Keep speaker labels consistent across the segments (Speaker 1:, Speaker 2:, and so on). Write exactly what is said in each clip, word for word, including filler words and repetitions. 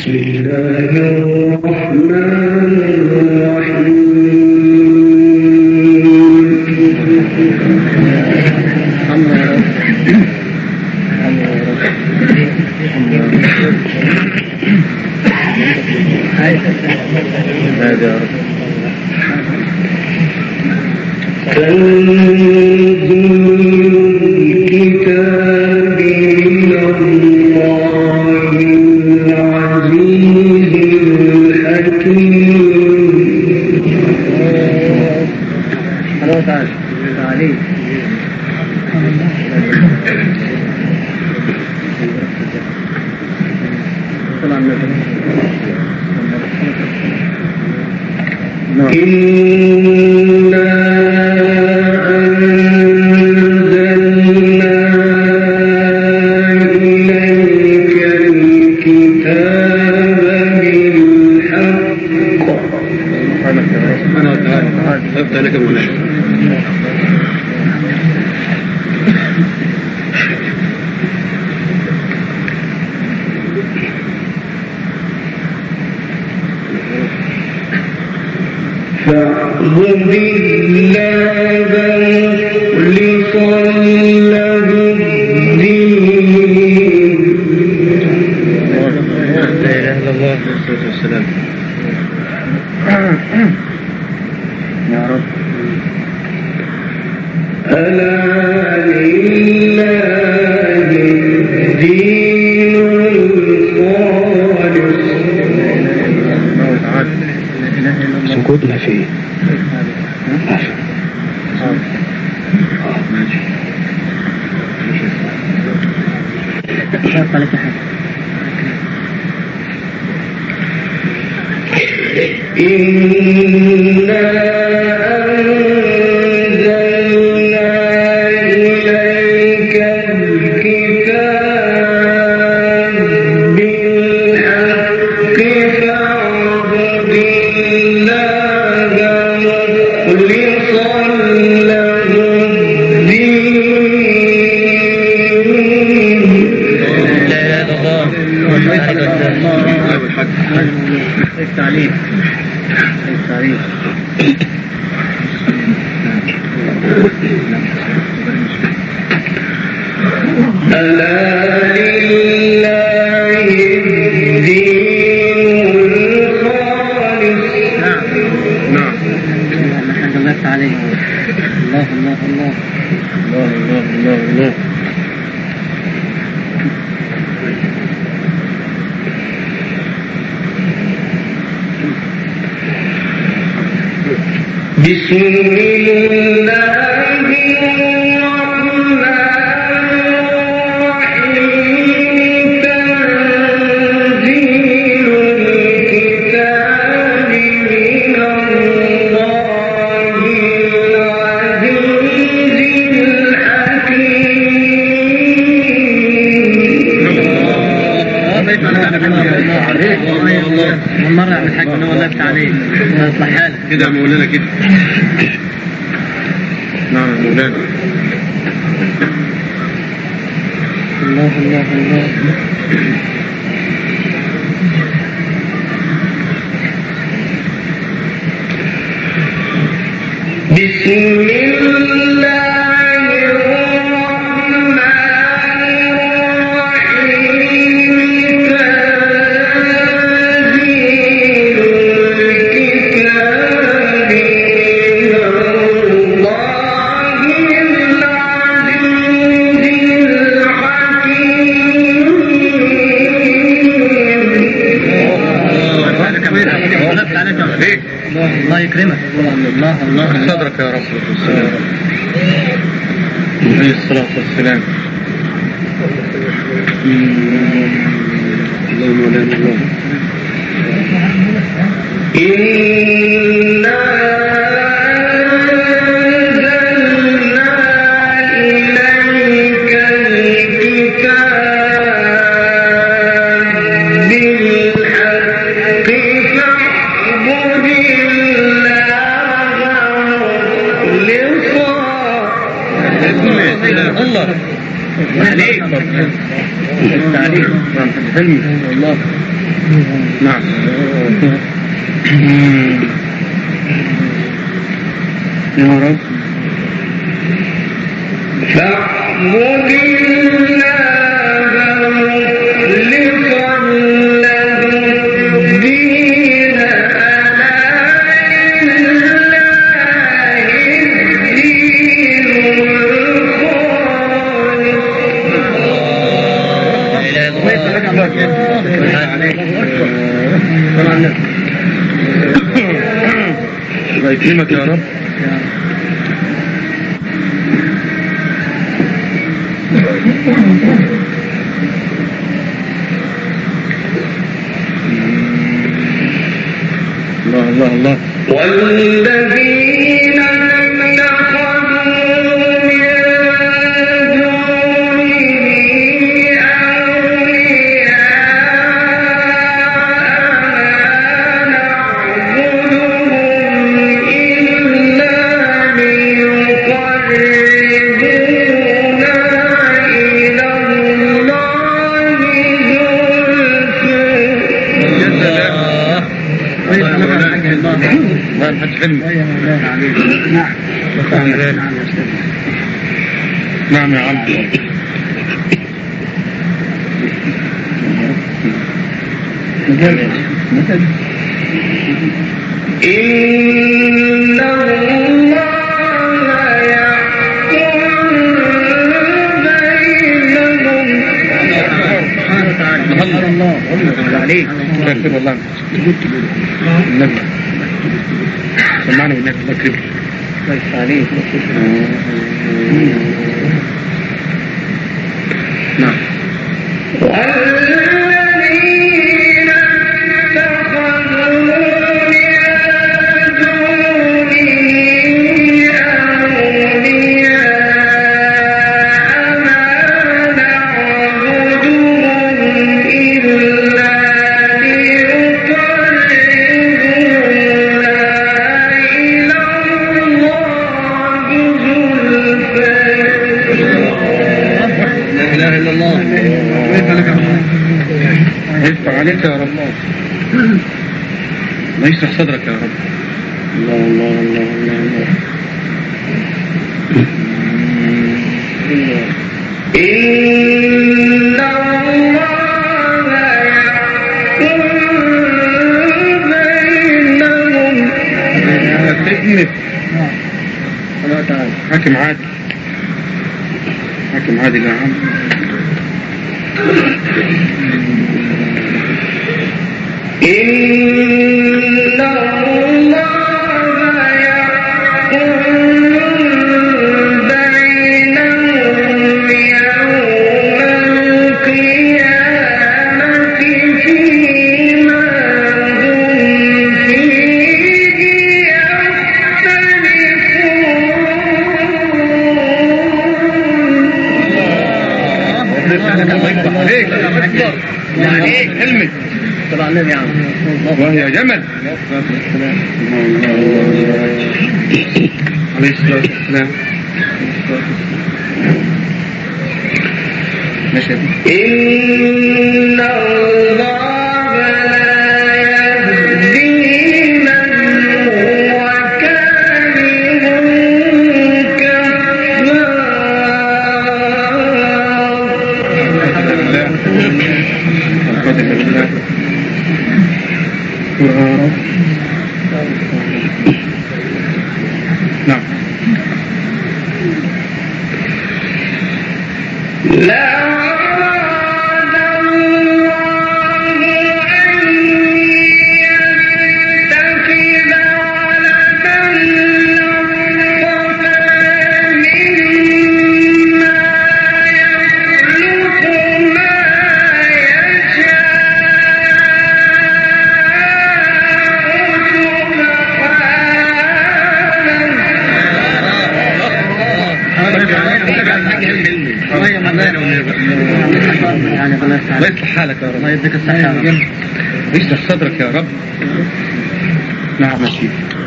Speaker 1: بسم الله الرحمن الرحيم. سكوتنا فيه التعليم التعليم ألا لله الدين الخالص. نعم نعم الحمد لله تعالى. الله الله الله الله الله الله الله. بسم الله الرحمن الرحيم. تنزيل الكتاب من الله العزيز الحكيم. مرة عم الحاج من أول لفت عليه اصلح حالك كده يا مولانا كده. نعم يا مولانا. الله الله الله. بسم الله الله يكرمك. الله الله صدرك يا رب. عليه الصلاة والسلام. الله مولانا الله. إنا أنزلنا إليك الكتاب بالحق فاعبد الله عليك. التعليم الله. نعم. يا رب فاعبد الله مخلصا له الدين ألا لله الدين الخالص. الله يكرمك يا رب. الله الله الله. والذين نعم يا عم. إن الله يحكم بينهم. الله الله عليك. كافر والله. النبي سمعنا بالنبي الله يكرمك. كويس عليك. نعم. والذين اتخذوا من دونه أولياء ما نعبدهم إلا ليقربونا إلى الله زلفى. لا إله إلا الله. يفتح عليك يا رب. ما يشرح صدرك يا رب. الله الله الله الله الله. إن الله يحكم بينهم. حاكم عادل. حاكم عادل يا عم. إن الله يحكم بينهم يوم القيامة فيما هم فيه يختلفون. يعني كلمة طبعا النبي عم وهي جمل عليه الصلاة والسلام. إن الله لا يهدي من هو كاذب كفار. نعم. لا أراد الله أن يتخذ ولدا اصطفى مما يخلق ما يشاء الله يصلح حالك يا رب. الله يديك الصحة يا رب. يشرح صدرك يا رب. نعم يا سيدي.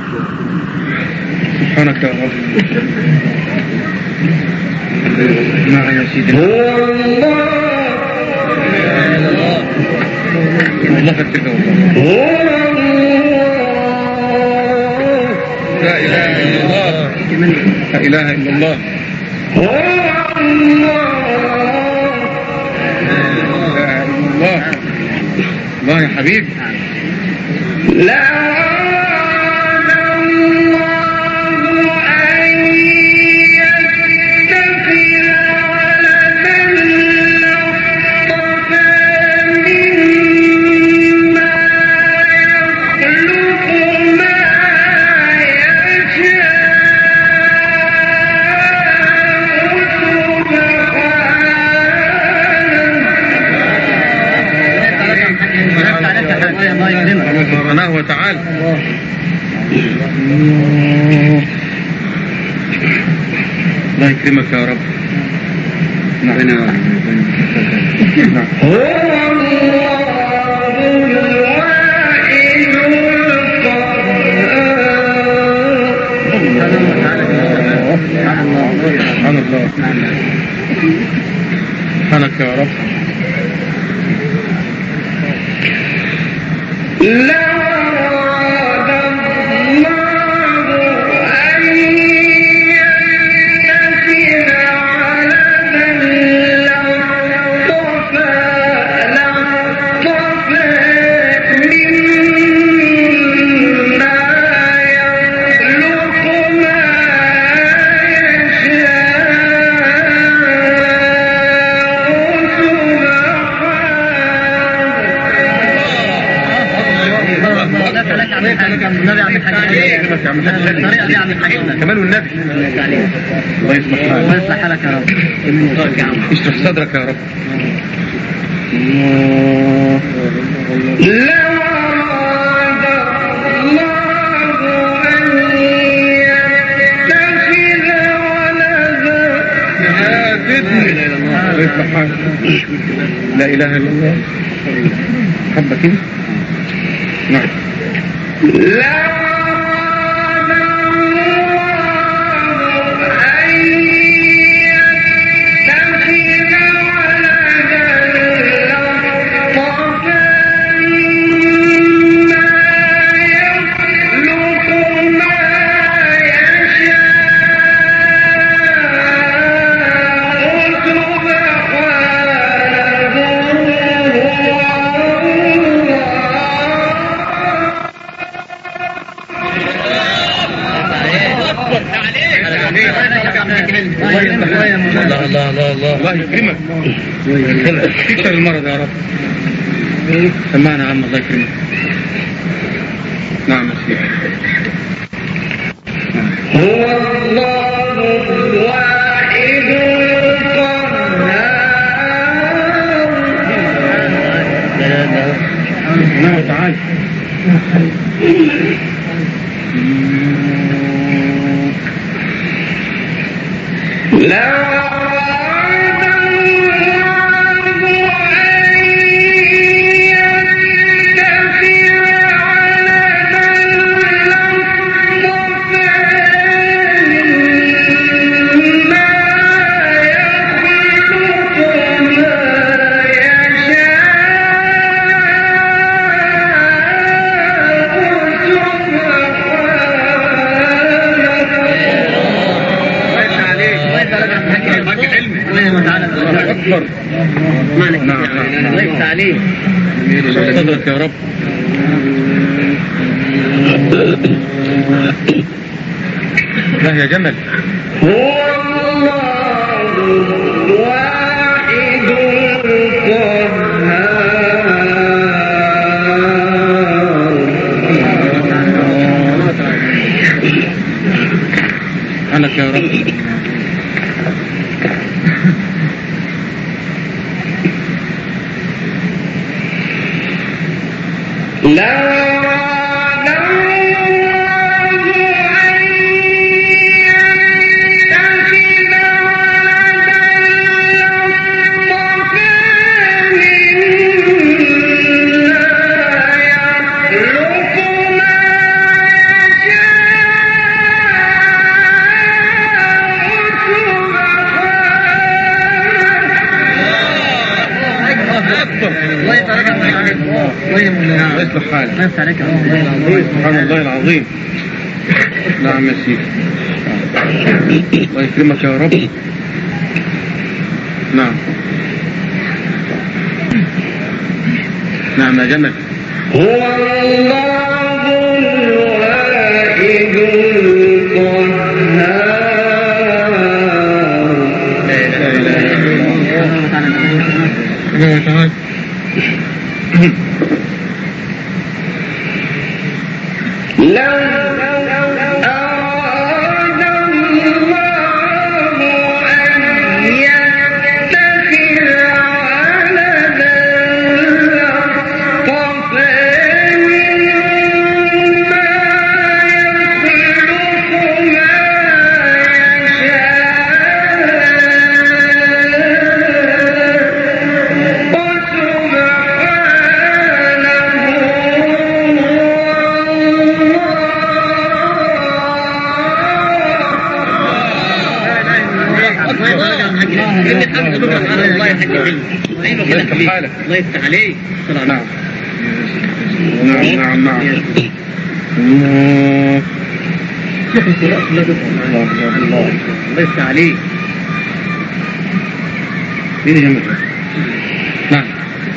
Speaker 1: سبحانك يا رب. نعم يا سيدي. هو الله الله فتك والله. لا إله إلا الله. لا إله إلا الله. لا إله إلا الله. الله يا حبيبي. لا سبحانه وتعالى. الله يكرمك يا رب. نحن هو سبحان الله. سبحانك يا رب. لا كمان والنبي. الله يصلح حالك. الله يصلح حالك يا رب. اشرح صدرك يا رب. لا لا إله إلا الله. حبة كده. نعم. لا الله الله الله الله الله يكرمك. اكثر المرض يا رب. سمعنا عم. الله يكرمك. نعم يا سيدي. هو الله الواحد القهار. سبحانه وتعالى. لا أكبر. نعم الله يفتح عليك. صدرك يا رب. لا يا جمل. هو الله الواحد القهار. سبحانك يا رب. لا الله يبارك فيك. الله يصلح حالك. سبحان الله العظيم. نعم يا سيدي. الله يكرمك يا رب. نعم نعم يا جمل.
Speaker 2: هو الله الواحد القهار. لا الله يفتح عليك. نعم نعم نعم نعم. الله يفتح عليك.
Speaker 1: مين جنبك؟ نعم.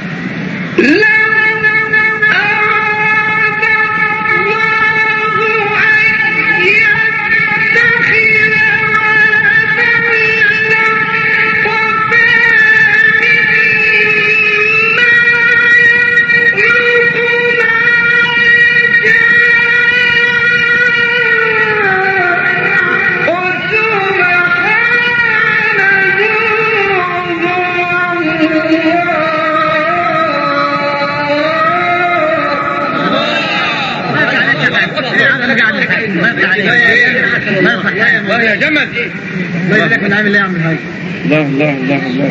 Speaker 1: الله يا جمل.
Speaker 2: الله يبارك من عامل ايه يا عم الحاج.
Speaker 1: الله الله الله الله.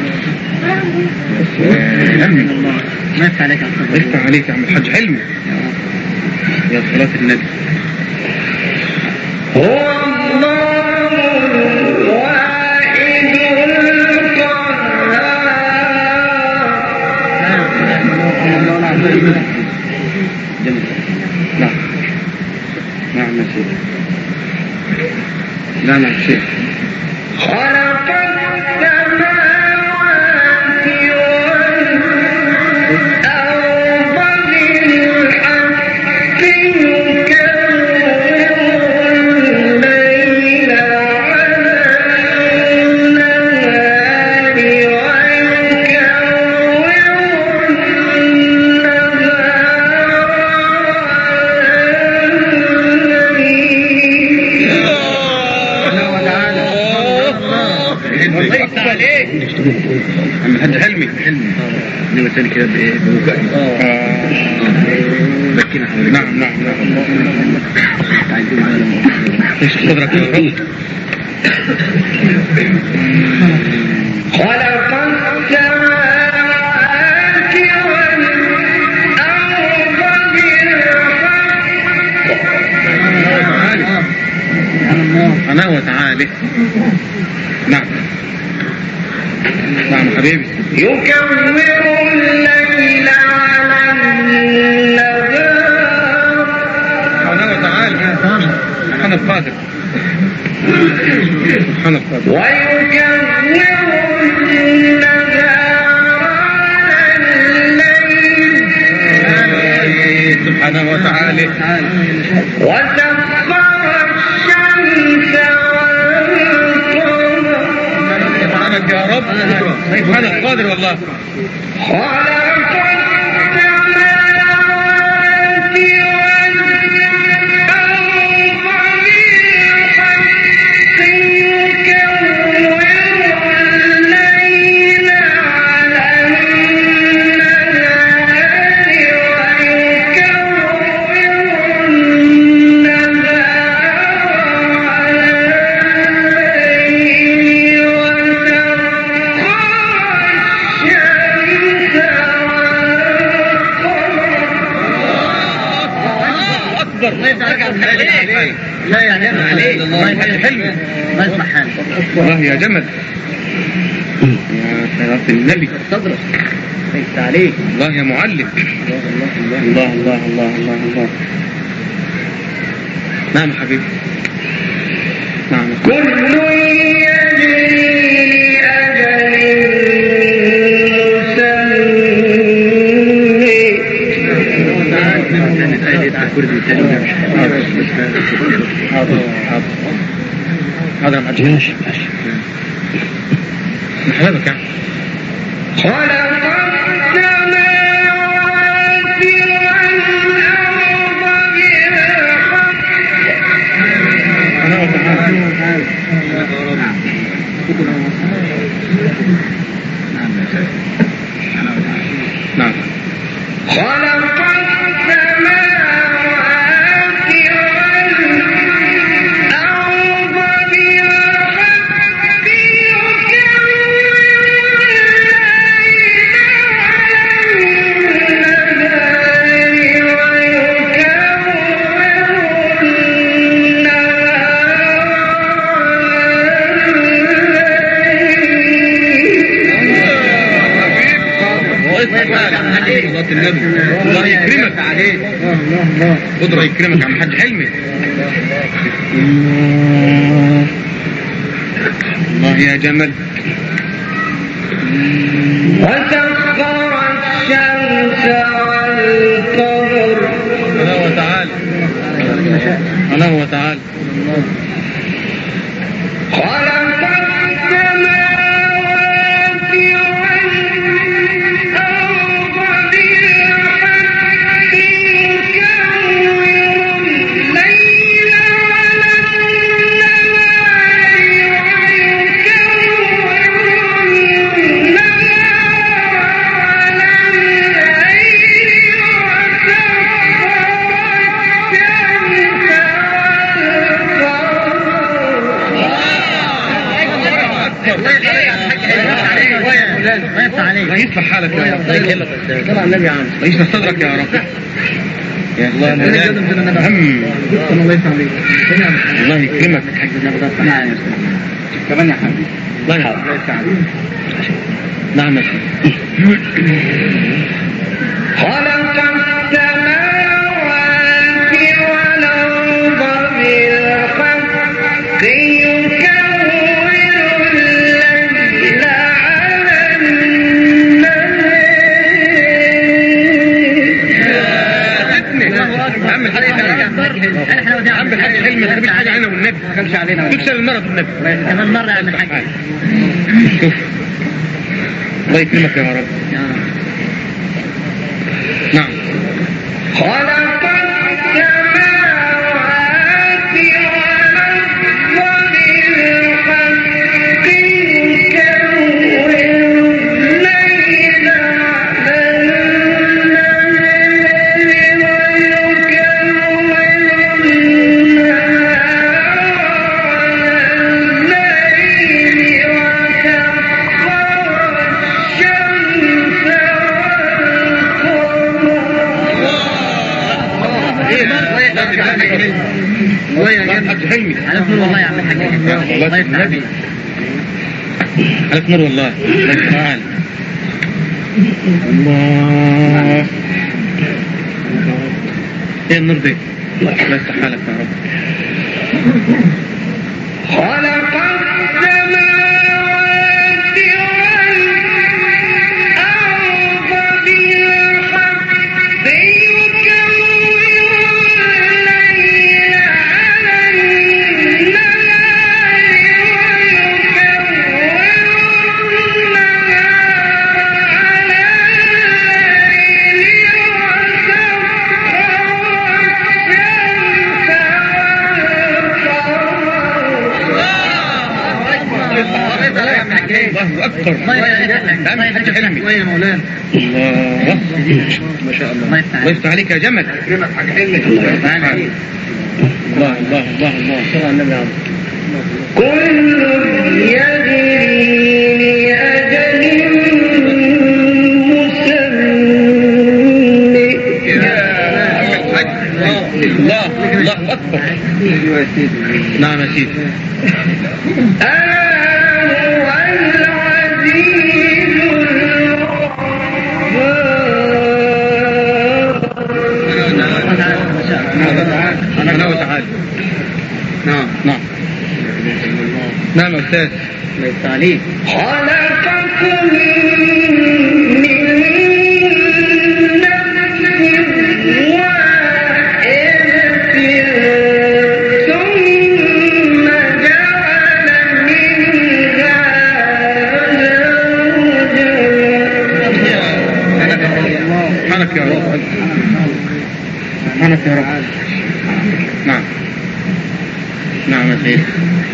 Speaker 2: الله ما يفتح عليك يا عم.
Speaker 1: يفتح عليك يا عم الحاج حلمي. يا صلاة النبي.
Speaker 2: هو الله الواحد القهار.
Speaker 1: جميل. نعم نعم يا سيدي. نعم يا شيخ.
Speaker 2: خلق السماوات والأرض بالحق يكور الليل على النهار ويكور
Speaker 1: وضيت عليك عم الحاج حلمي.
Speaker 2: حلمي انما تاني كده بايه بوجع.
Speaker 1: اه
Speaker 2: بكينا حواليك.
Speaker 1: نعم نعم نعم.
Speaker 2: عايزين معانا
Speaker 1: ايش صدرك يا رب.
Speaker 2: خلق السماوات والأرض بالحق.
Speaker 1: أنا وتعالى. نعم نعم حبيبي.
Speaker 2: يكور الليل على النهار.
Speaker 1: أنا وتعالى. سبحان القادر. سبحان القادر.
Speaker 2: ويكور النهار على الليل.
Speaker 1: سبحانه وتعالى.
Speaker 2: وسخر الشمس والقمر.
Speaker 1: سبحانك يا رب. سبحان القادر والله.
Speaker 2: خلق السماوات والأرض بالحق يكور الليل على النهار ويكور النهار على الليل
Speaker 1: أكبر. الله يفتح عليك.
Speaker 2: لا يعني أنا عليك.
Speaker 1: الله يفتح حلمي.
Speaker 2: الله يصلح حالك.
Speaker 1: الله يا جمل. يا صلاة النبي.
Speaker 2: صدرك.
Speaker 1: ليس عليك.
Speaker 3: الله يا معلم.
Speaker 1: الله الله الله الله الله الله.
Speaker 3: نعم يا حبيبي. نعم.
Speaker 2: كل يجري أجل
Speaker 3: هذا ما أجهش محلبك يعني
Speaker 2: خلق السماوات والأرض بالحق
Speaker 3: نعم.
Speaker 2: خلق السماوات والأرض بالحق
Speaker 3: الله يكرمك عليك. قدرة يكرمك عم حاج حلمي. الله يا جمل.
Speaker 2: وسخر الشمس والقمر
Speaker 3: الله وتعالى. الله وتعالى.
Speaker 2: خلق السماوات والأرض بالحق يكور الليل على النهار ويكور النهار على الليل
Speaker 3: الله يصلح حالك يا رب.
Speaker 1: طلع النبي عام
Speaker 3: يشرح صدرك يا رب. يا الله يا مولانا. هم
Speaker 1: الله يسلمك.
Speaker 3: الله يكرمك.
Speaker 1: كمان يا حبيبي.
Speaker 3: الله يسلمك. نعم يا سيدي.
Speaker 2: خلق السماوات والأرض بالحق يكور الليل على النهار.
Speaker 3: عم الحاج عم الحاج حلمي ما تسيبش حاجه علينا والنبي.
Speaker 1: ما كانش علينا.
Speaker 3: تكسر المرض والنبي.
Speaker 1: كمان مرة يا عم الحاج.
Speaker 3: شوف. الله يكرمك يا رب. نعم.
Speaker 2: خلق السماوات والأرض بالحق يكور الليل على النهار ويكور النهار على الليل وسخر الشمس
Speaker 3: الله يا حاج حلمي.
Speaker 1: على نور والله يا عم الحاج.
Speaker 3: الله النبي. على نور والله. الله تعالى. الله. ايه النور دي؟ الله يفتح حالك يا رب.
Speaker 2: خلق السماوات والأرض بالحق يكور الليل على النهار ويكور النهار على الليل
Speaker 3: الله أكبر.
Speaker 1: الله يفتح حلمي. الله يا مولانا.
Speaker 3: الله. ما شاء الله. الله يفتح عليك يا جمل.
Speaker 1: يكرمك حاج حلمي.
Speaker 3: الله الله الله الله.
Speaker 1: صلى النبي عام.
Speaker 2: كل يجري لأجل مسمى.
Speaker 3: الله الله أكبر. نعم يا سيدي.
Speaker 2: ألا هو العزيز الغفور.
Speaker 3: أستاذ.
Speaker 1: الله يفتح عليك.
Speaker 2: خلقكم من نفس واحدة ثم جعل منها
Speaker 3: سبحانك يا رب. سبحانك يا رب. نعم نعم يا سيدي.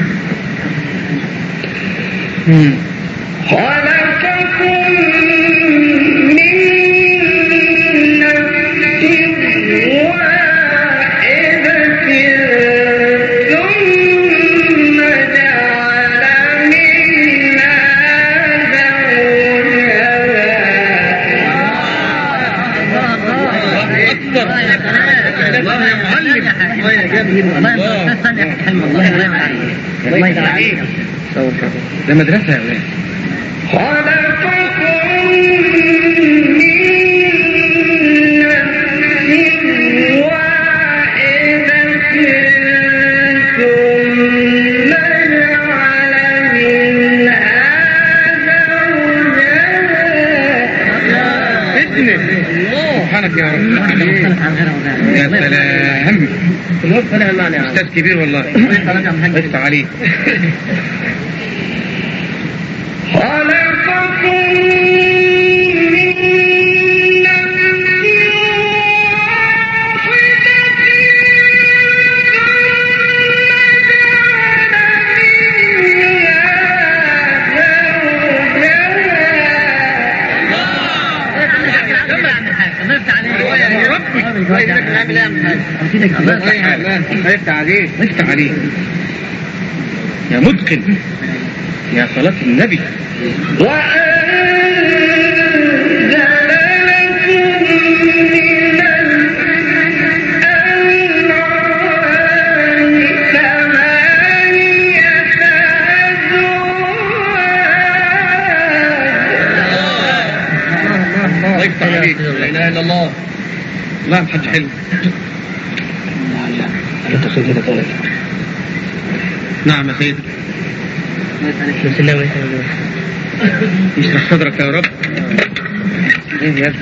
Speaker 2: خلقكم من نفس واحدة ثم جعل منها
Speaker 3: الله يا معلم. الله يا جميل. الله
Speaker 1: الله يفتح عليك.
Speaker 3: ده مدرسة يا ولاد.
Speaker 2: خلقكم من نفس واحدة ثم جعل منها زوجها.
Speaker 3: سبحانك يا رب. يا سلام. أستاذ كبير والله. افتح عليك.
Speaker 2: خلقكم من نفس واحدة
Speaker 3: افتح عليك. افتح عليك يا متقن يا صلاة النبي.
Speaker 2: وأنزل لكم من الأنعام ثمانية أزواج.
Speaker 3: الله يفتح عليك. لا إله إلا الله. لا محدش حلو. نعم يا سيدي. اشرح صدرك يا رب. ايه يا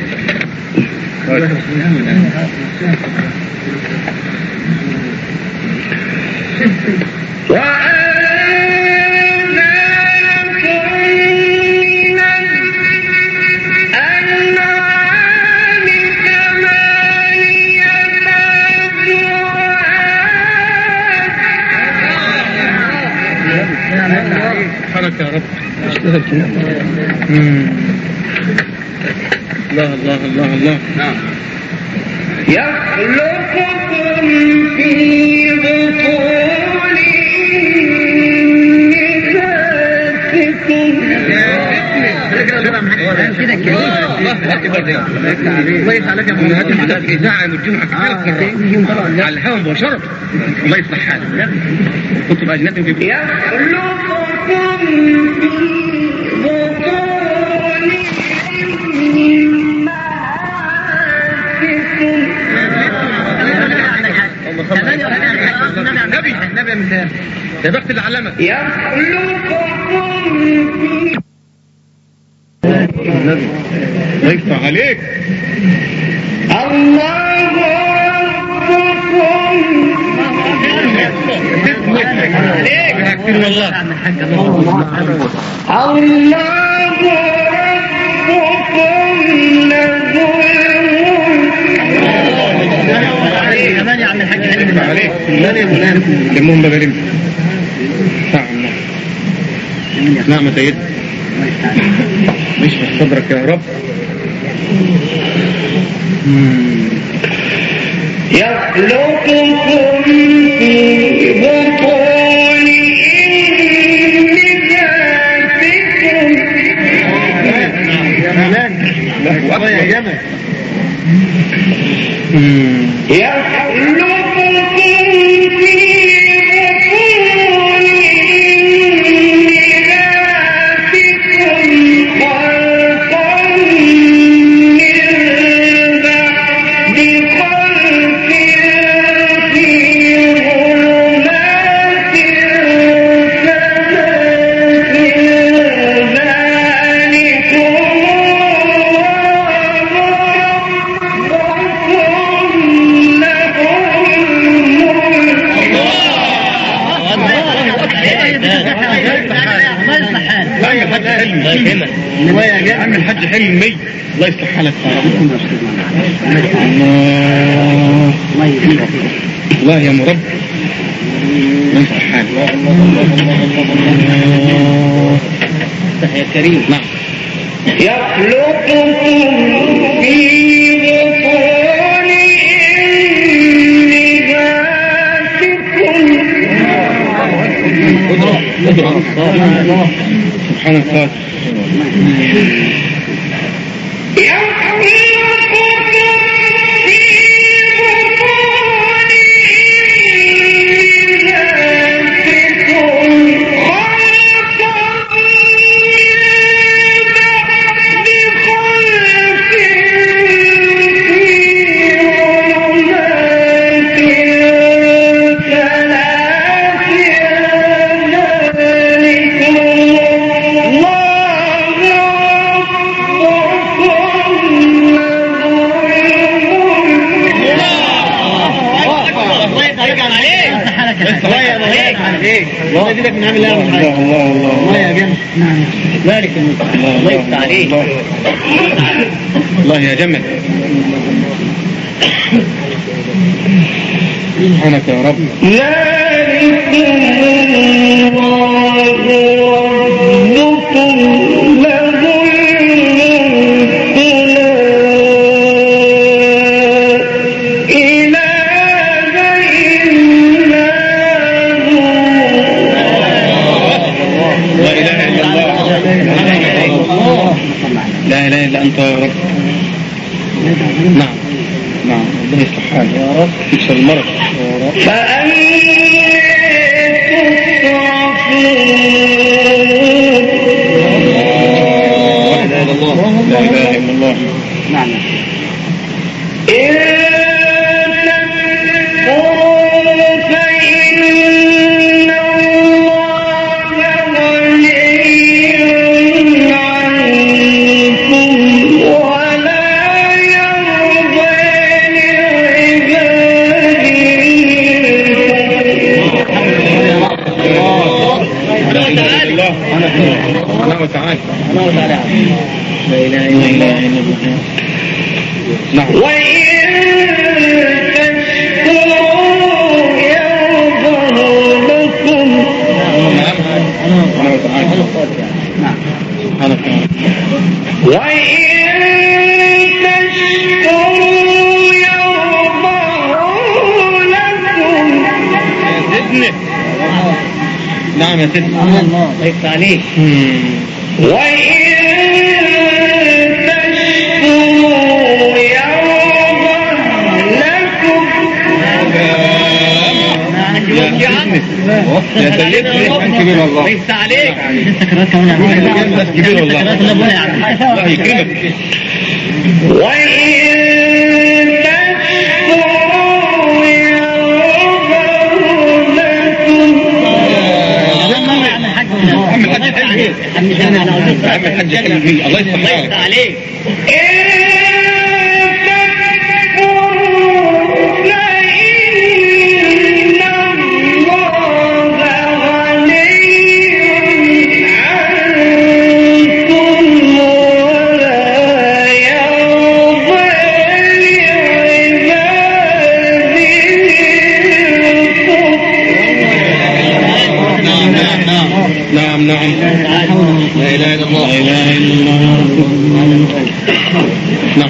Speaker 3: سبحانك يا رب. الله الله الله الله. نعم.
Speaker 2: يخلقكم في بطون أمهاتكم.
Speaker 1: كده كده.
Speaker 3: الله يفتح عليك يا محمد. هذه في إذاعة يوم الجمعة كثير على الهواء مباشرة. الله يصلح حالك. كنت بأجنبي في
Speaker 2: يخلقكم في بطون أمهاتكم.
Speaker 3: نبي نبي يا مثال. يا بخت اللي علمك.
Speaker 2: يخلقكم في
Speaker 3: النبي. الله يفتح عليك.
Speaker 2: الله ربكم.
Speaker 3: كثير والله.
Speaker 2: الله ربكم له
Speaker 1: كمان يا عم الحاج
Speaker 3: يفتح عليك. لمهم بغريم. نعم يا سيد. اشرح صدرك يا رب.
Speaker 2: يخلقكم في بطون أمهاتكم.
Speaker 3: الله يا جمال.
Speaker 2: يخلقكم في بطون أمهاتكم خلقا من بعد خلق في ظلمات ثلاث.
Speaker 3: يا عم الحاج حلمي الله يصلح حالك. الله يا مرب الله يصلح حالك
Speaker 1: يا كريم.
Speaker 3: نعم.
Speaker 2: يخلقكم في بطون أمهاتكم
Speaker 3: سبحان الله.
Speaker 1: الله يزيدك من عمل الله
Speaker 3: الله الله
Speaker 1: الله يا جمل. نعم بارك الله يفتح عليك.
Speaker 3: الله يا جمل. سبحانك يا رب. لا اله الا انت يا رب. نعم نعم ربنا يصلح حالك يا رب. تكسر المرض يا رب.
Speaker 2: فأني تصرفون.
Speaker 3: لا اله الا الله.
Speaker 1: نعم.
Speaker 3: الله وتعالى.
Speaker 1: الله تعالى. لا إله إلا الله.
Speaker 3: نعم.
Speaker 2: وإن تشكروا يرضه لكم.
Speaker 3: نعم. الله وتعالى.
Speaker 1: نعم.
Speaker 3: سبحانك يا رب.
Speaker 2: وإن تشكروا يرضه لكم.
Speaker 3: نعم يا سيدنا.
Speaker 1: الله يفتح عليك.
Speaker 2: وإن تشكروا يرضه لكم.
Speaker 3: يا سيدنا انت كبير والله.
Speaker 1: يفتح عليك.
Speaker 3: انت كبير والله. الله يكرمك.
Speaker 2: وإن تشكروا يرضه لكم.
Speaker 3: عم الحاج حلمي. عم الحاج حلمي الله يصلح حالك.
Speaker 1: عليك.
Speaker 3: نعم نعم. لا إله إلا الله. لا إله إلا الله. نعم.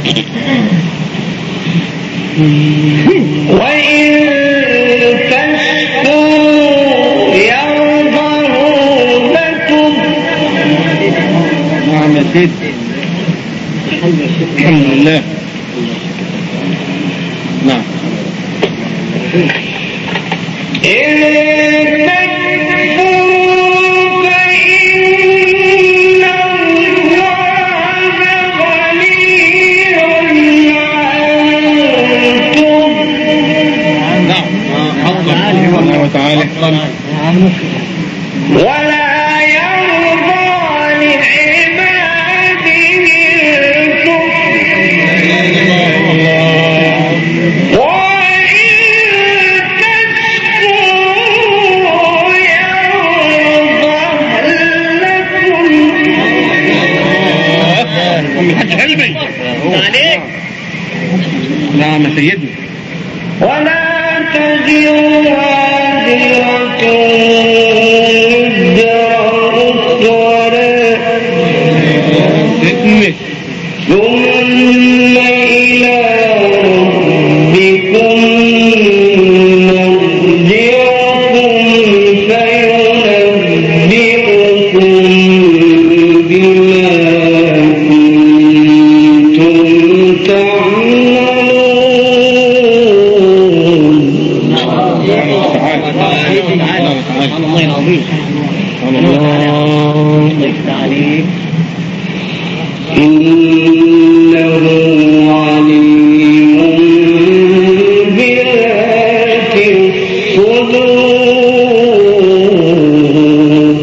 Speaker 2: وإن تشكروا يرضه لكم.
Speaker 3: نعم يا سيدي. الحمد لله. نعم. تعالى.
Speaker 2: ولا يرضى لعباده الكفر. وإن تشكروا
Speaker 3: أم الحج حلمي
Speaker 1: عليك.
Speaker 3: نعم يا سيدنا.
Speaker 2: ولا تزر وازرة وزر أخرى ثم إلى ربكم مرجعكم فينبئكم بما كنتم تعملون.
Speaker 1: الله العظيم. الله عليك.
Speaker 2: إنه عليم بذات الصدور.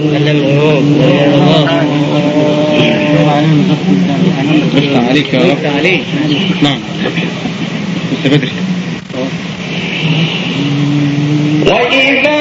Speaker 3: بس عليك يا رب.
Speaker 1: عليك.
Speaker 3: نعم لسه بدري.
Speaker 2: وإذا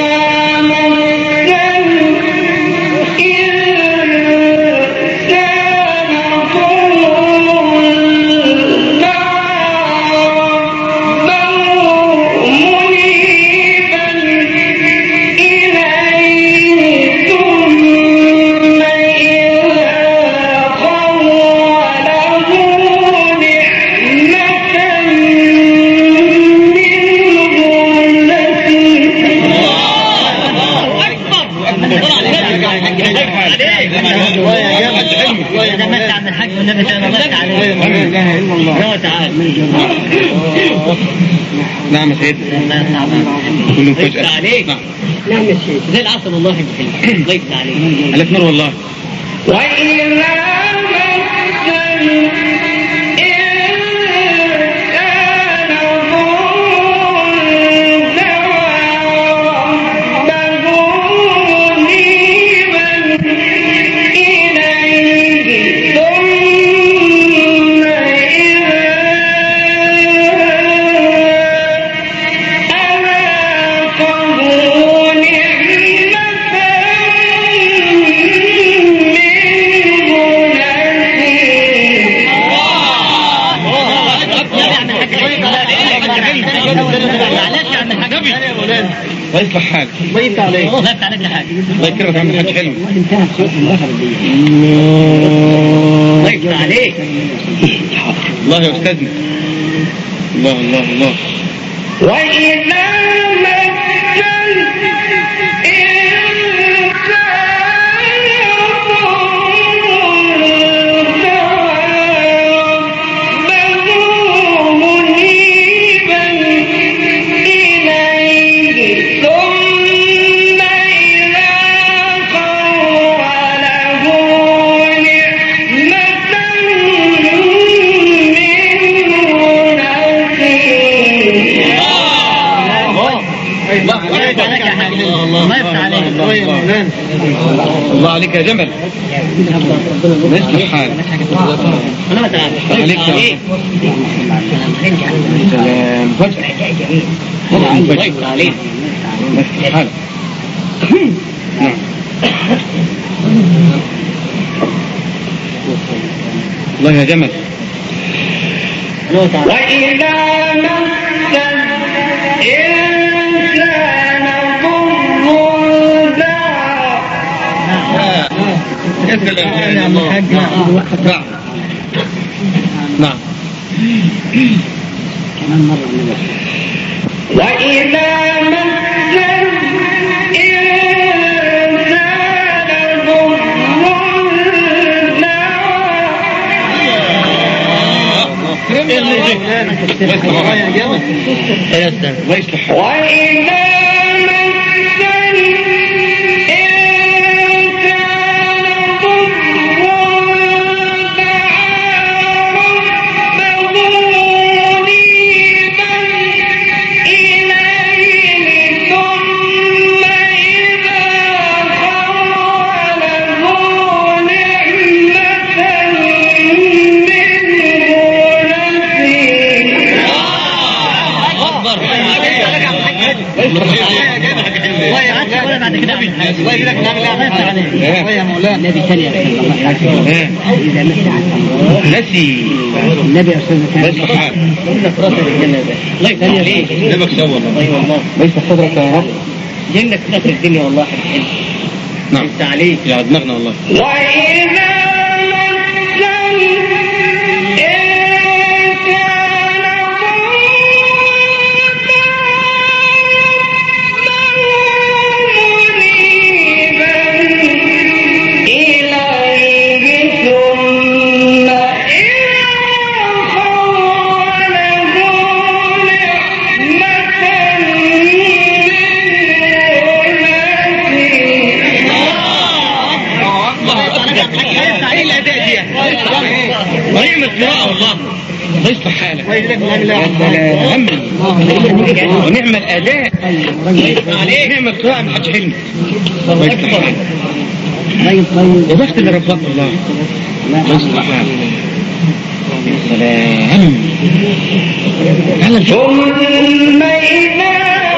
Speaker 3: نعم يا سيدنا. كله فجأة.
Speaker 1: عليك.
Speaker 3: نعم.
Speaker 1: نعم يا شيخ. زي العسل والله في الحلم. الله يفتح عليك.
Speaker 3: عليك نور والله.
Speaker 2: وإذا
Speaker 3: الله يصلح حالك.
Speaker 1: الله يفتح عليك. الله يفتح عليك حاجة.
Speaker 3: الله يكرمك يا عم الحاج حلمي.
Speaker 1: انتهى صوت الآخر دي. الله يفتح عليك.
Speaker 3: الله يا أستاذنا. الله الله الله.
Speaker 2: وإذا
Speaker 3: الله عليك يا جمل. يصلح حالك.
Speaker 1: أنا ما تعرف.
Speaker 3: عليك يا سلام. فجأة.
Speaker 1: الله يفتح عليك.
Speaker 3: يصلح حالك. نعم. الله يا جمل.
Speaker 2: وإذا مس الإنسان ضر دعا.
Speaker 3: يا سلام يا الله. نعم. نعم.
Speaker 2: وإذا مس الإنسان ضر
Speaker 3: الله يصلح.
Speaker 2: وإذا
Speaker 3: الله النبي
Speaker 1: الله يجزاك نعمل ايه يا مولانا
Speaker 4: النبي ثانية رحمه الله إذا مسح
Speaker 3: نسي
Speaker 4: النبي أستاذ
Speaker 3: ليس حال
Speaker 4: جنة في راسك الجنة ده
Speaker 3: ليس عليك نبك سوى
Speaker 4: أي والله
Speaker 3: ليس صدرك يا رب
Speaker 4: جنة في راسك الدنيا والله
Speaker 3: نعم
Speaker 4: ليس عليك
Speaker 3: يا دماغنا والله
Speaker 2: وإذا
Speaker 3: ونعم القراءة والله ليس حالك ونعم الأداء نعم القراءة من حج حلمي ليس حالك
Speaker 4: طيب طيب
Speaker 3: وضغط اللي ربك الله ليس حالك سلام على
Speaker 2: ثم إذا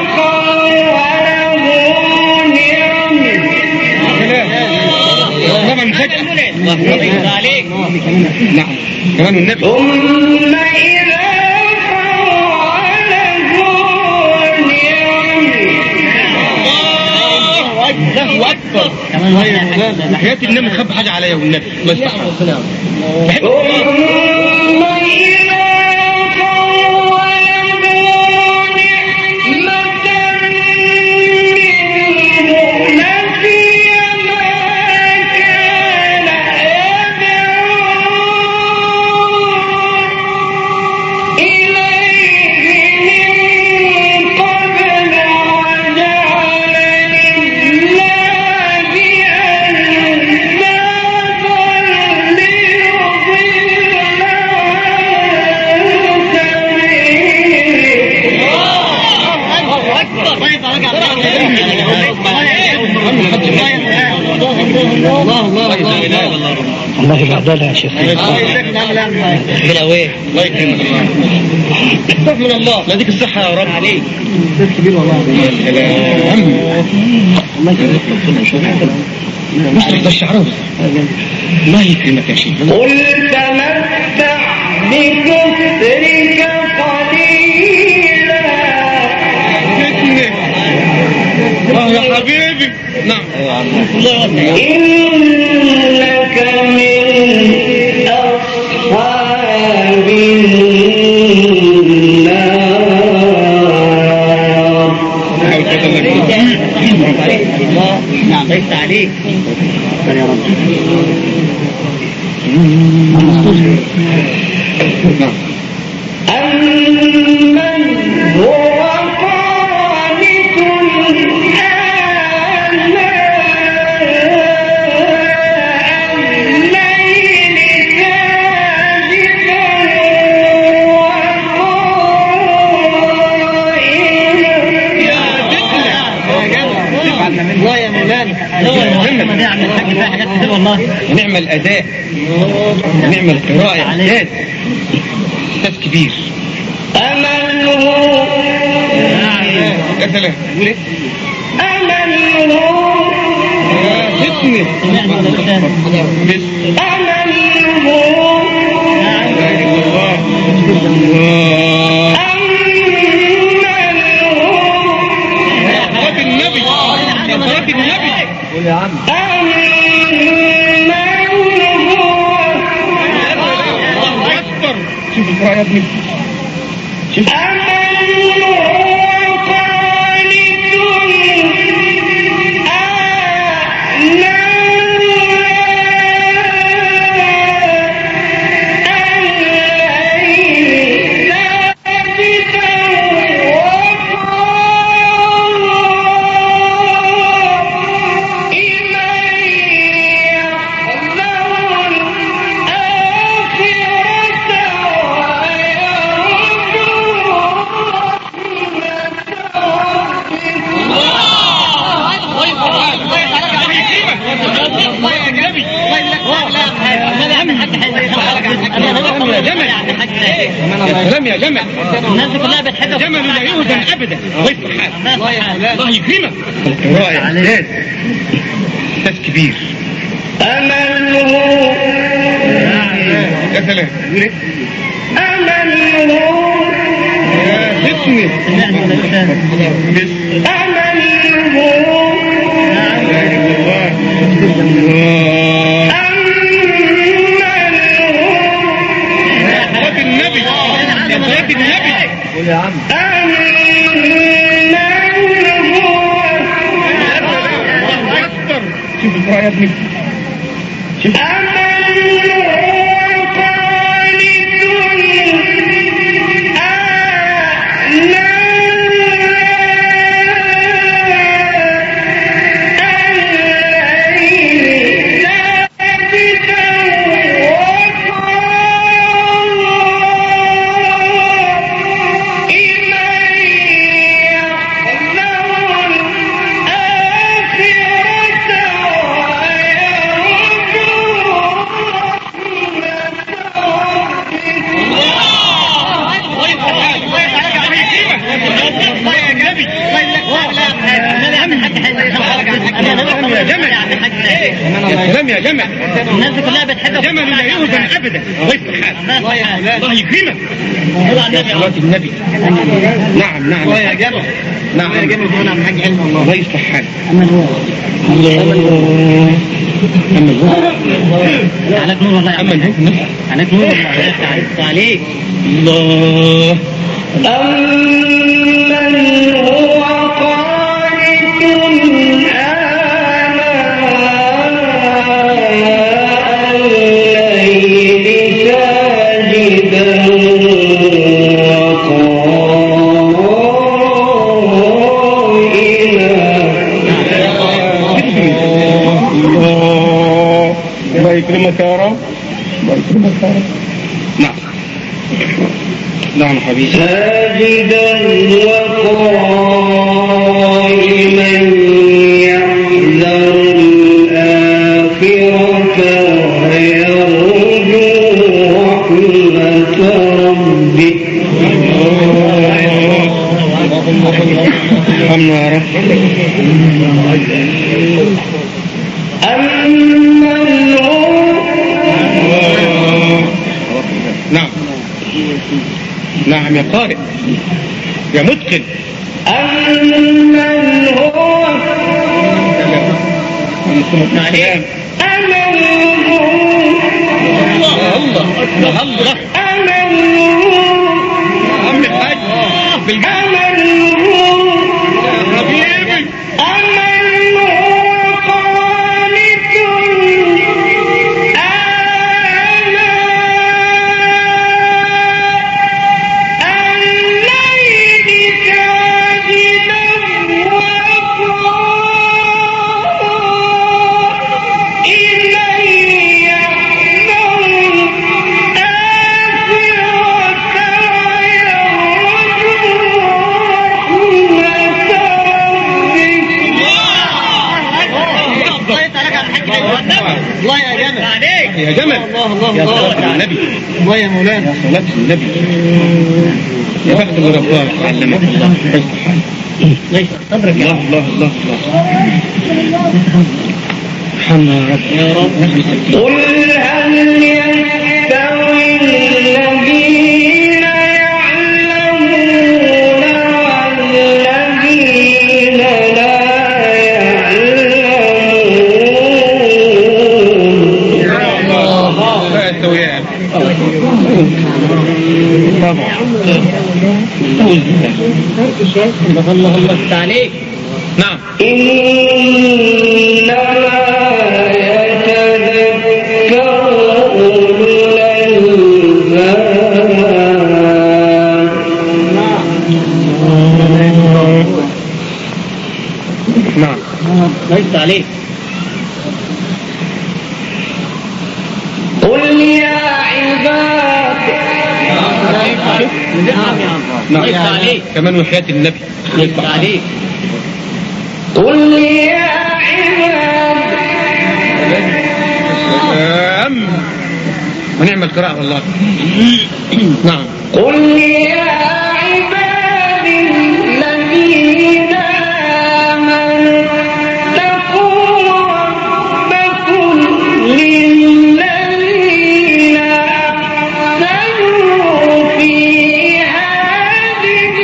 Speaker 3: طبعا فجأة
Speaker 4: عليك
Speaker 3: نعم كمان النبي
Speaker 2: ثم إذا
Speaker 3: الله أكبر حياة النبي خب حاجة عليا والنبي الله يستحق بحب الله الله الله
Speaker 4: الله يبعدها يا شيخ بلا وين
Speaker 3: الله يكرمك الله من الله لا ديك الصحة يا رب عليك
Speaker 4: كبير والله
Speaker 3: سلام
Speaker 4: الله يكرمك
Speaker 3: مش تحت الشعر الله يكرمك يا شيخ
Speaker 2: قل تمتع بكفرك قليلا
Speaker 3: اه يا حبيبي نعم
Speaker 2: إنك من أصحاب النار
Speaker 4: نعم ليس عليك يا رب
Speaker 2: أمن هو قانت
Speaker 4: الله يا مولانا نعم الحاج فيها حاجات كتير والله
Speaker 3: نعم الأداء نعم القراءة إعداد إحساس كبير
Speaker 2: أمن هو
Speaker 3: يا سلام قول إيه؟
Speaker 2: أمن هو
Speaker 3: فتنة
Speaker 4: نعم الأستاذ
Speaker 2: أمن هو
Speaker 3: لا إله إلا الله الله أخوات النبي أخوات النبي
Speaker 4: قول يا عم
Speaker 3: الله أكبر شوف القراءة يا ابني شوف
Speaker 2: إليه
Speaker 3: يا سلام يا جمل.
Speaker 4: الناس دي كلها بتحبك.
Speaker 3: جمل لا يهزم ابدا. الله يصلح حالك. الله يكرمك. رائع. استاذ كبير.
Speaker 2: أمله
Speaker 3: يا سلام.
Speaker 2: أمله
Speaker 3: اسمي صلاة النبي صلاة النبي. قول يا عم. شوف القراءة يا ابني. شوف. يا جمل.
Speaker 4: الناس دي كلها بتحبك.
Speaker 3: جمل لا يهزم ابدا. الله يصلح حالك. الله يكرمك. صلاة النبي. نعم نعم
Speaker 4: يا جمل.
Speaker 3: نعم
Speaker 4: يا جمل هنا عم حاج علم الله.
Speaker 3: الله يصلح حالك.
Speaker 4: عليك نور والله.
Speaker 3: أما الهجم
Speaker 4: عليك نور والله. عليك
Speaker 3: الله.
Speaker 2: أمن هو قانت
Speaker 3: الله يكرمك يا رب. الله يكرمك يا رب. نعم نعم حبيبي.
Speaker 2: ساجدا وقائما يحذر الآخرة ويرجو رحمة ربه.
Speaker 3: ارحمنا يا رب.
Speaker 2: أمن هو
Speaker 3: نعم نعم يا قارئ يا متقن.
Speaker 2: أمن هو
Speaker 3: عليك.
Speaker 2: أمن هو
Speaker 3: الله الله الله.
Speaker 2: أمن
Speaker 3: عم الحاج بالجنة. حبيبي.
Speaker 2: أمن هو قانت
Speaker 4: الله يا جمل. عليك
Speaker 3: يا جمل.
Speaker 4: الله الله
Speaker 3: يا
Speaker 4: الله.
Speaker 3: صلاة النبي.
Speaker 4: الله يا مولانا.
Speaker 3: يا صلاة النبي. يا بخت اللي رباك علمك. الله يصلح حالك.
Speaker 4: ليس صبرك يا
Speaker 3: الله
Speaker 4: رب.
Speaker 3: الله الله الله. ارحمنا يا رب.
Speaker 4: يا رب.
Speaker 2: قل هل يستوي الذين يعلمون والذين لا يعلمون؟
Speaker 3: لا يستويان. طبعا.
Speaker 4: الله الله الله عليك.
Speaker 3: نعم.
Speaker 2: إنما يتذكر أولو الألباب.
Speaker 3: نعم.
Speaker 4: ليس عليك.
Speaker 2: قل يا عباد
Speaker 4: نعم يا
Speaker 3: نعم.
Speaker 4: ليس عليك.
Speaker 3: كمان وحياة النبي.
Speaker 4: ليس عليك.
Speaker 2: قل يا عباد
Speaker 3: سلام. ونعم القراءة والله. نعم.
Speaker 2: قل يا عبادي الذين آمنوا اتقوا ربكم للذين أحسنوا في هذه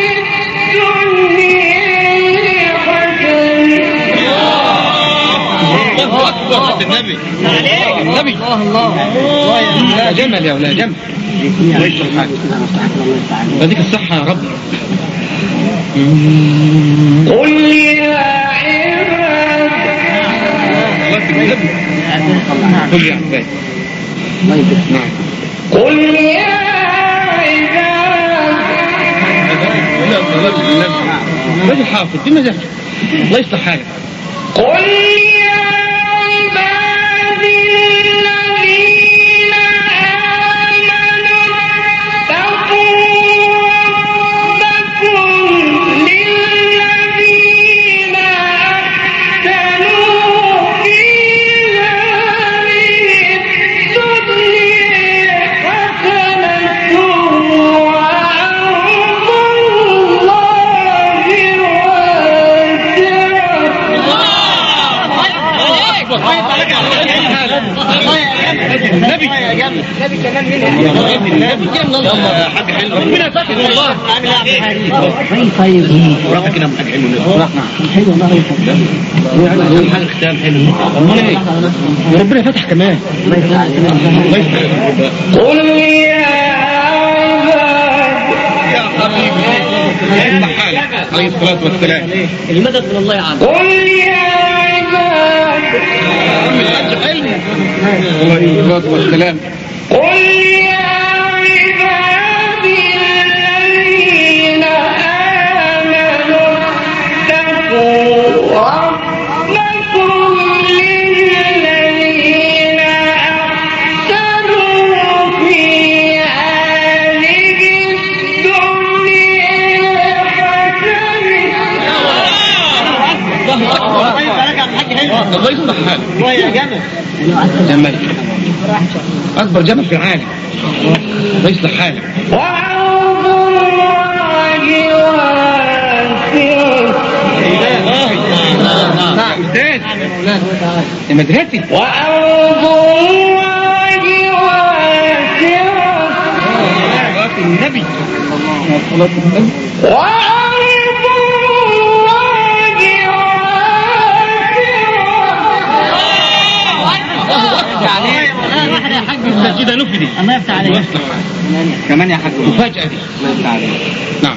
Speaker 2: الدنيا حسنة.
Speaker 3: النبي النبي الله الله لا جمل يا ولا جمل. بديك الصحة يا رب.
Speaker 2: قل يا عباد
Speaker 3: قل يا عباد نعم
Speaker 2: قل يا عباد
Speaker 3: بدي حافظ دي مجال الله يصلح حالك.
Speaker 2: قل يا عبادي الذين آمنوا اتقوا ربكم للذين أحسنوا في هذه الدنيا حسنة وأرض
Speaker 3: النبي النبي كمان منها النبي يلا حاجه حلوه ربنا يفتح والله.
Speaker 1: طيب
Speaker 3: راح كده حاجه حلوه
Speaker 1: حلو والله
Speaker 3: يفتح حاجه ختام حلو وربنا فتح كمان.
Speaker 2: قل يا عباد
Speaker 3: يا حبيبي يفتح حالك عليه الصلاه والسلام.
Speaker 1: المدد من الله عز
Speaker 2: قل يا عباد
Speaker 3: عليه الصلاه والسلام.
Speaker 2: قل يا عبادي الذين آمنوا اتقوا ربكم للذين أحسنوا في هذه الدنيا
Speaker 3: الله يصلح حالك.
Speaker 1: يا جمل
Speaker 3: جمل اكبر جمل في العالم. الله يصلح حالك.
Speaker 2: وأرض الله واسعة
Speaker 3: استاذ يا مدرستي.
Speaker 2: وأرض الله واسعة
Speaker 3: النبي
Speaker 2: وأرض الله
Speaker 3: كده نفدي
Speaker 1: الله يفتح عليك
Speaker 3: كمان يا حاج مفاجأة دي. الله يفتح عليك. نعم.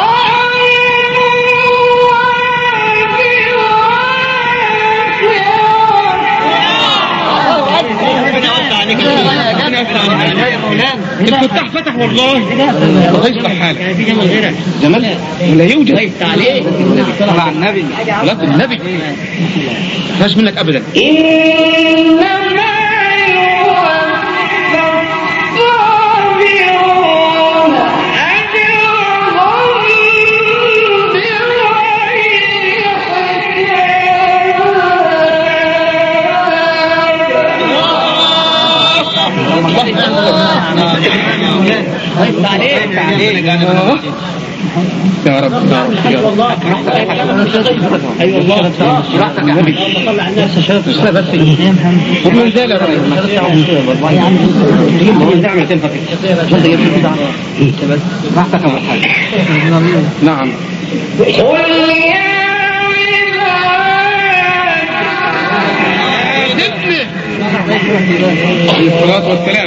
Speaker 3: الفتح فتح والله. الله يصلح حالك.
Speaker 1: في جمل غيرك
Speaker 3: جمال ولا يوجد.
Speaker 1: الله يفتح عليك
Speaker 3: طلع النبي لا النبي مفيهاش منك ابدا.
Speaker 2: إنما
Speaker 3: يا رب يا رب
Speaker 1: ايوه والله
Speaker 3: راحتك يا نبي
Speaker 1: طلع الناس شاف
Speaker 3: بس بس هم ازاي يا رب نعمل تنفع راحتك اول حاجه. نعم.
Speaker 2: قل يا
Speaker 3: عليه الصلاة والسلام.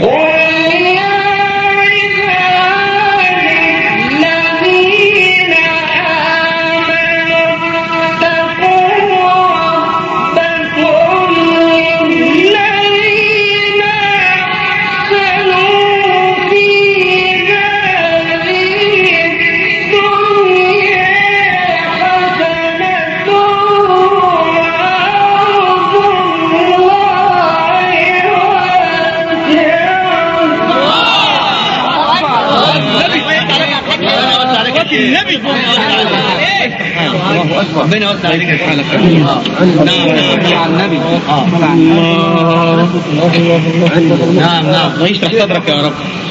Speaker 3: النبي
Speaker 4: الله اكبر
Speaker 3: ربنا يوسع عليك حالك.
Speaker 4: نعم نعم على النبي نعم نعم
Speaker 3: ويشرح صدرك يا رب.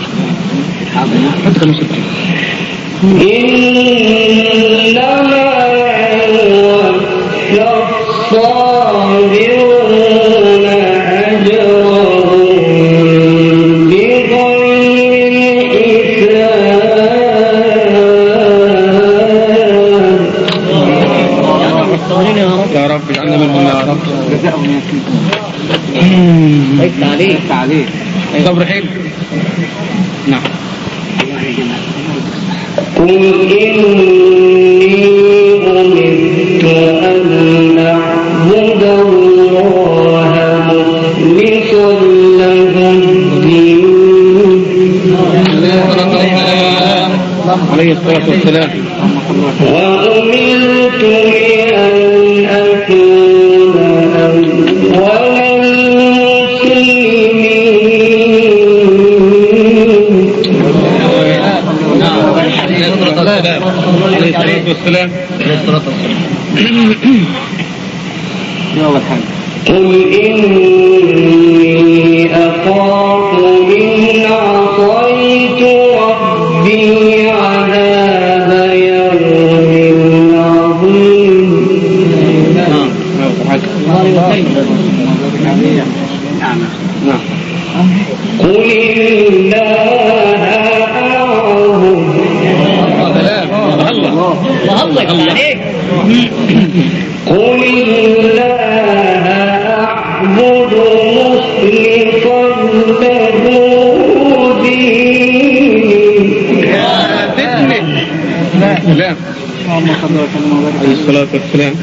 Speaker 2: إنما الصابرون أجرهم بغير حساب.
Speaker 3: يا رب اجعلنا منهم يا رب.
Speaker 4: ليس عليك عليك
Speaker 3: صبر حلو. نعم.
Speaker 2: قل إني أمرت أن أعبد الله مخلصا له الدين
Speaker 3: عليه الصلاة والسلام.
Speaker 2: وأمرت لأن أكون أول
Speaker 3: عليه الصلاة والسلام.
Speaker 2: قل إني أخاف إن عصيت ربي عذاب يوم عظيم. قل الله أعبد.
Speaker 4: الله عليك.
Speaker 2: قل الله أعبد مخلصا له ديني.
Speaker 3: لا عليه الصلاة والسلام.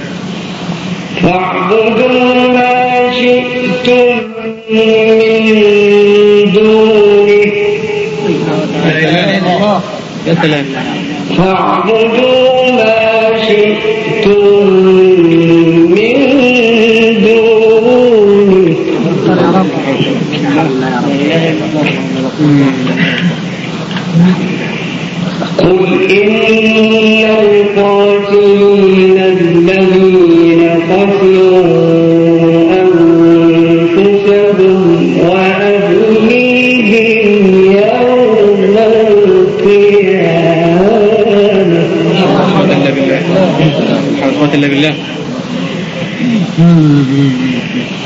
Speaker 2: فاعبدوا ما شئتم من دونه.
Speaker 3: يا سلام.
Speaker 2: فاعبدوا ما شئتم من دونه. قل إن القاتلين الذين خسروا أنفسهم وأهليهم يوم القيامة.
Speaker 3: حول إلا بالله. حول إلا بالله.